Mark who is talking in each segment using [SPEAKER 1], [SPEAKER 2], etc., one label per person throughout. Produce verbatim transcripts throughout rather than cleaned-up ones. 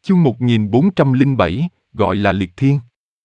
[SPEAKER 1] Chương một nghìn bốn trăm lẻ bảy, gọi là liệt thiên.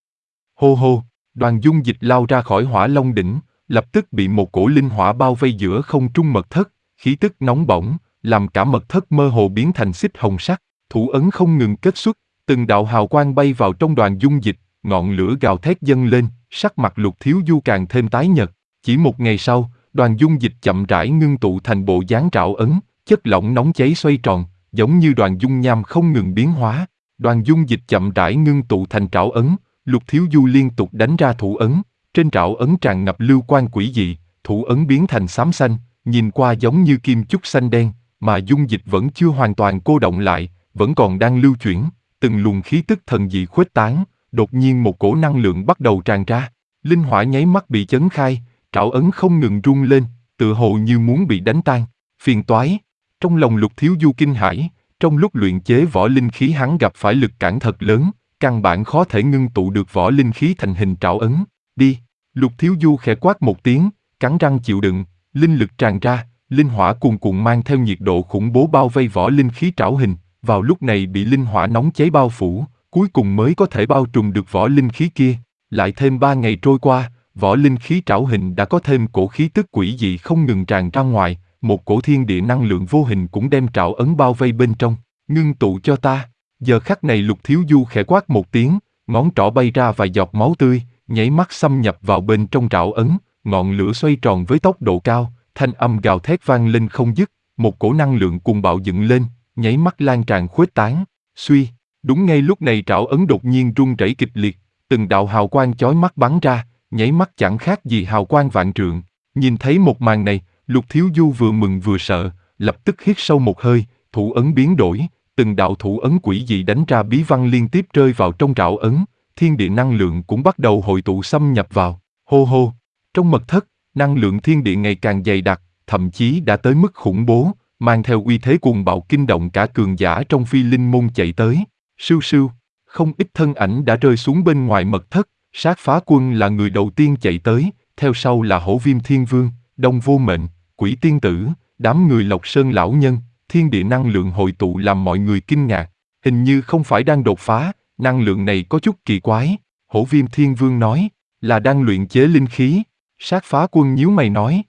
[SPEAKER 1] Hô hô, Đoàn Dung Dịch lao ra khỏi Hỏa Long đỉnh, lập tức bị một cổ linh hỏa bao vây giữa không trung mật thất, khí tức nóng bỏng, làm cả mật thất mơ hồ biến thành xích hồng sắc, thủ ấn không ngừng kết xuất, từng đạo hào quang bay vào trong Đoàn Dung Dịch, ngọn lửa gào thét dâng lên, sắc mặt Lục Thiếu Du càng thêm tái nhợt. Chỉ một ngày sau, Đoàn Dung Dịch chậm rãi ngưng tụ thành bộ dáng trảo ấn, chất lỏng nóng cháy xoay tròn, giống như đoàn dung nham không ngừng biến hóa. Đoàn Dung Dịch chậm rãi ngưng tụ thành trảo ấn, Lục Thiếu Du liên tục đánh ra thủ ấn, trên trảo ấn tràn ngập lưu quang quỷ dị, thủ ấn biến thành xám xanh, nhìn qua giống như kim chúc xanh đen, mà dung dịch vẫn chưa hoàn toàn cô động lại, vẫn còn đang lưu chuyển, từng luồng khí tức thần dị khuếch tán, đột nhiên một cổ năng lượng bắt đầu tràn ra, linh hỏa nháy mắt bị chấn khai, trảo ấn không ngừng rung lên, tựa hồ như muốn bị đánh tan. Phiền toái. Trong lòng Lục Thiếu Du kinh hãi, trong lúc luyện chế võ linh khí hắn gặp phải lực cản thật lớn, căn bản khó thể ngưng tụ được võ linh khí thành hình trảo ấn. Đi. Lục Thiếu Du khẽ quát một tiếng, cắn răng chịu đựng, linh lực tràn ra, linh hỏa cuồn cuộn mang theo nhiệt độ khủng bố bao vây võ linh khí trảo hình, vào lúc này bị linh hỏa nóng cháy bao phủ, cuối cùng mới có thể bao trùm được võ linh khí kia. Lại thêm ba ngày trôi qua, võ linh khí trảo hình đã có thêm cổ khí tức quỷ dị không ngừng tràn ra ngoài, một cổ thiên địa năng lượng vô hình cũng đem trảo ấn bao vây bên trong, ngưng tụ cho ta. Giờ khắc này Lục Thiếu Du khẽ quát một tiếng, ngón trỏ bay ra vài giọt máu tươi, nháy mắt xâm nhập vào bên trong trảo ấn, ngọn lửa xoay tròn với tốc độ cao, thanh âm gào thét vang lên không dứt, một cổ năng lượng cuồng bạo dựng lên, nháy mắt lan tràn khuếch tán. Suy, đúng ngay lúc này trảo ấn đột nhiên rung rẩy kịch liệt, từng đạo hào quang chói mắt bắn ra, nháy mắt chẳng khác gì hào quang vạn trượng. Nhìn thấy một màn này, Lục Thiếu Du vừa mừng vừa sợ, lập tức hít sâu một hơi, thủ ấn biến đổi, từng đạo thủ ấn quỷ dị đánh ra bí văn liên tiếp rơi vào trong trảo ấn, thiên địa năng lượng cũng bắt đầu hội tụ xâm nhập vào. Hô hô, trong mật thất, năng lượng thiên địa ngày càng dày đặc, thậm chí đã tới mức khủng bố, mang theo uy thế cuồng bạo kinh động cả cường giả trong phi linh môn chạy tới. Sưu sưu, không ít thân ảnh đã rơi xuống bên ngoài mật thất, Sát Phá Quân là người đầu tiên chạy tới, theo sau là Hổ Viêm Thiên Vương, Đông Vô Mệnh, Quỷ Tiên Tử, đám người Lộc Sơn lão nhân. Thiên địa năng lượng hội tụ làm mọi người kinh ngạc, hình như không phải đang đột phá, năng lượng này có chút kỳ quái. Hổ Viêm Thiên Vương nói, là đang luyện chế linh khí. Sát Phá Quân nhíu mày nói,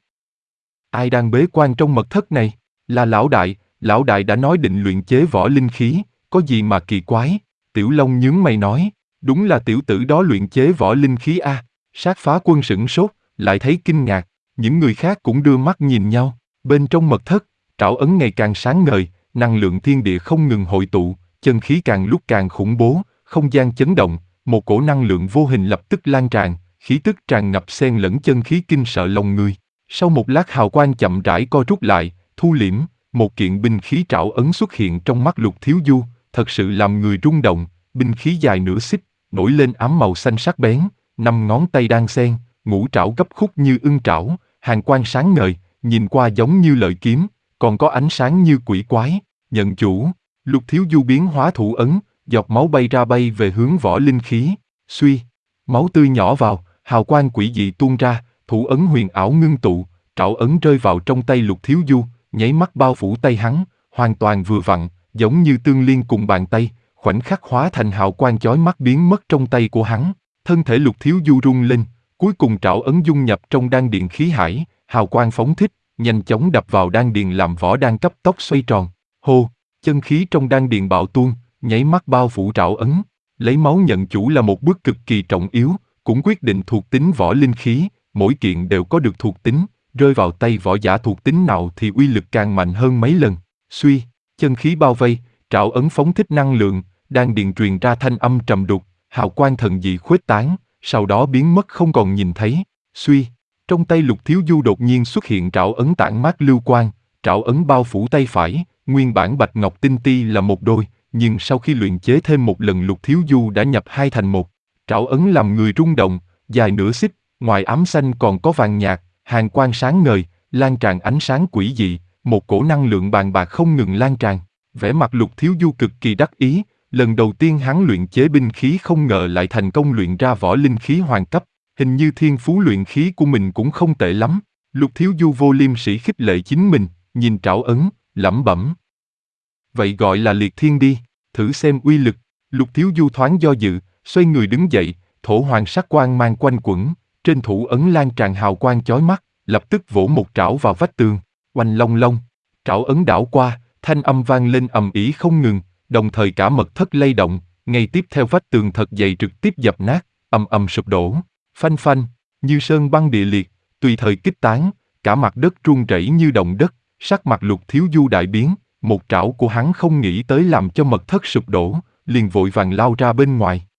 [SPEAKER 1] ai đang bế quan trong mật thất này? Là lão đại, lão đại đã nói định luyện chế võ linh khí, có gì mà kỳ quái? Tiểu Long nhướng mày nói, đúng là tiểu tử đó luyện chế võ linh khí a. Sát Phá Quân sửng sốt, lại thấy kinh ngạc, những người khác cũng đưa mắt nhìn nhau. Bên trong mật thất, trảo ấn ngày càng sáng ngời, năng lượng thiên địa không ngừng hội tụ, chân khí càng lúc càng khủng bố, không gian chấn động, một cổ năng lượng vô hình lập tức lan tràn, khí tức tràn ngập xen lẫn chân khí kinh sợ lòng người. Sau một lát hào quang chậm rãi co rút lại, thu liễm, một kiện binh khí trảo ấn xuất hiện trong mắt Lục Thiếu Du, thật sự làm người rung động. Binh khí dài nửa xích, nổi lên ám màu xanh sắc bén, năm ngón tay đan xen, ngũ trảo gấp khúc như ưng trảo, hàn quang sáng ngời, nhìn qua giống như lợi kiếm, còn có ánh sáng như quỷ quái. Nhận chủ. Lục Thiếu Du biến hóa thủ ấn, giọt máu bay ra bay về hướng võ linh khí. Suy, máu tươi nhỏ vào, hào quang quỷ dị tuôn ra, thủ ấn huyền ảo ngưng tụ, trảo ấn rơi vào trong tay Lục Thiếu Du, nháy mắt bao phủ tay hắn, hoàn toàn vừa vặn, giống như tương liên cùng bàn tay, khoảnh khắc hóa thành hào quang chói mắt biến mất trong tay của hắn. Thân thể Lục Thiếu Du rung lên, cuối cùng trảo ấn dung nhập trong đan điện khí hải, hào quang phóng thích, nhanh chóng đập vào đan điền làm võ đan cấp tốc xoay tròn. Hô, chân khí trong đan điền bạo tuôn, nháy mắt bao phủ trảo ấn. Lấy máu nhận chủ là một bước cực kỳ trọng yếu, cũng quyết định thuộc tính võ linh khí, mỗi kiện đều có được thuộc tính, rơi vào tay võ giả thuộc tính nào thì uy lực càng mạnh hơn mấy lần. Suy, chân khí bao vây, trảo ấn phóng thích năng lượng, đan điền truyền ra thanh âm trầm đục, hào quang thần dị khuếch tán, sau đó biến mất không còn nhìn thấy. Suy, trong tay Lục Thiếu Du đột nhiên xuất hiện trảo ấn tản mát lưu quang, trảo ấn bao phủ tay phải, nguyên bản bạch ngọc tinh ti là một đôi, nhưng sau khi luyện chế thêm một lần Lục Thiếu Du đã nhập hai thành một. Trảo ấn làm người rung động, dài nửa xích, ngoài ám xanh còn có vàng nhạt, hàn quang sáng ngời, lan tràn ánh sáng quỷ dị, một cổ năng lượng bàn bạc không ngừng lan tràn. Vẻ mặt Lục Thiếu Du cực kỳ đắc ý, lần đầu tiên hắn luyện chế binh khí không ngờ lại thành công luyện ra võ linh khí hoàng cấp, hình như thiên phú luyện khí của mình cũng không tệ lắm. Lục Thiếu Du vô liêm sỉ khích lệ chính mình, nhìn trảo ấn, lẩm bẩm. Vậy gọi là liệt thiên đi. thử xem uy lực. Lục Thiếu Du thoáng do dự, xoay người đứng dậy, thổ hoàng sắc quang mang quanh quẩn, trên thủ ấn lan tràn hào quang chói mắt, lập tức vỗ một trảo vào vách tường, oanh long long. Trảo ấn đảo qua, thanh âm vang lên ầm ĩ không ngừng, đồng thời cả mật thất lay động, ngay tiếp theo vách tường thật dày trực tiếp dập nát, ầm ầm sụp đổ, phanh phanh, như sơn băng địa liệt, tùy thời kích tán, cả mặt đất rung rẩy như động đất, sắc mặt Lục Thiếu Du đại biến, một trảo của hắn không nghĩ tới làm cho mật thất sụp đổ, liền vội vàng lao ra bên ngoài.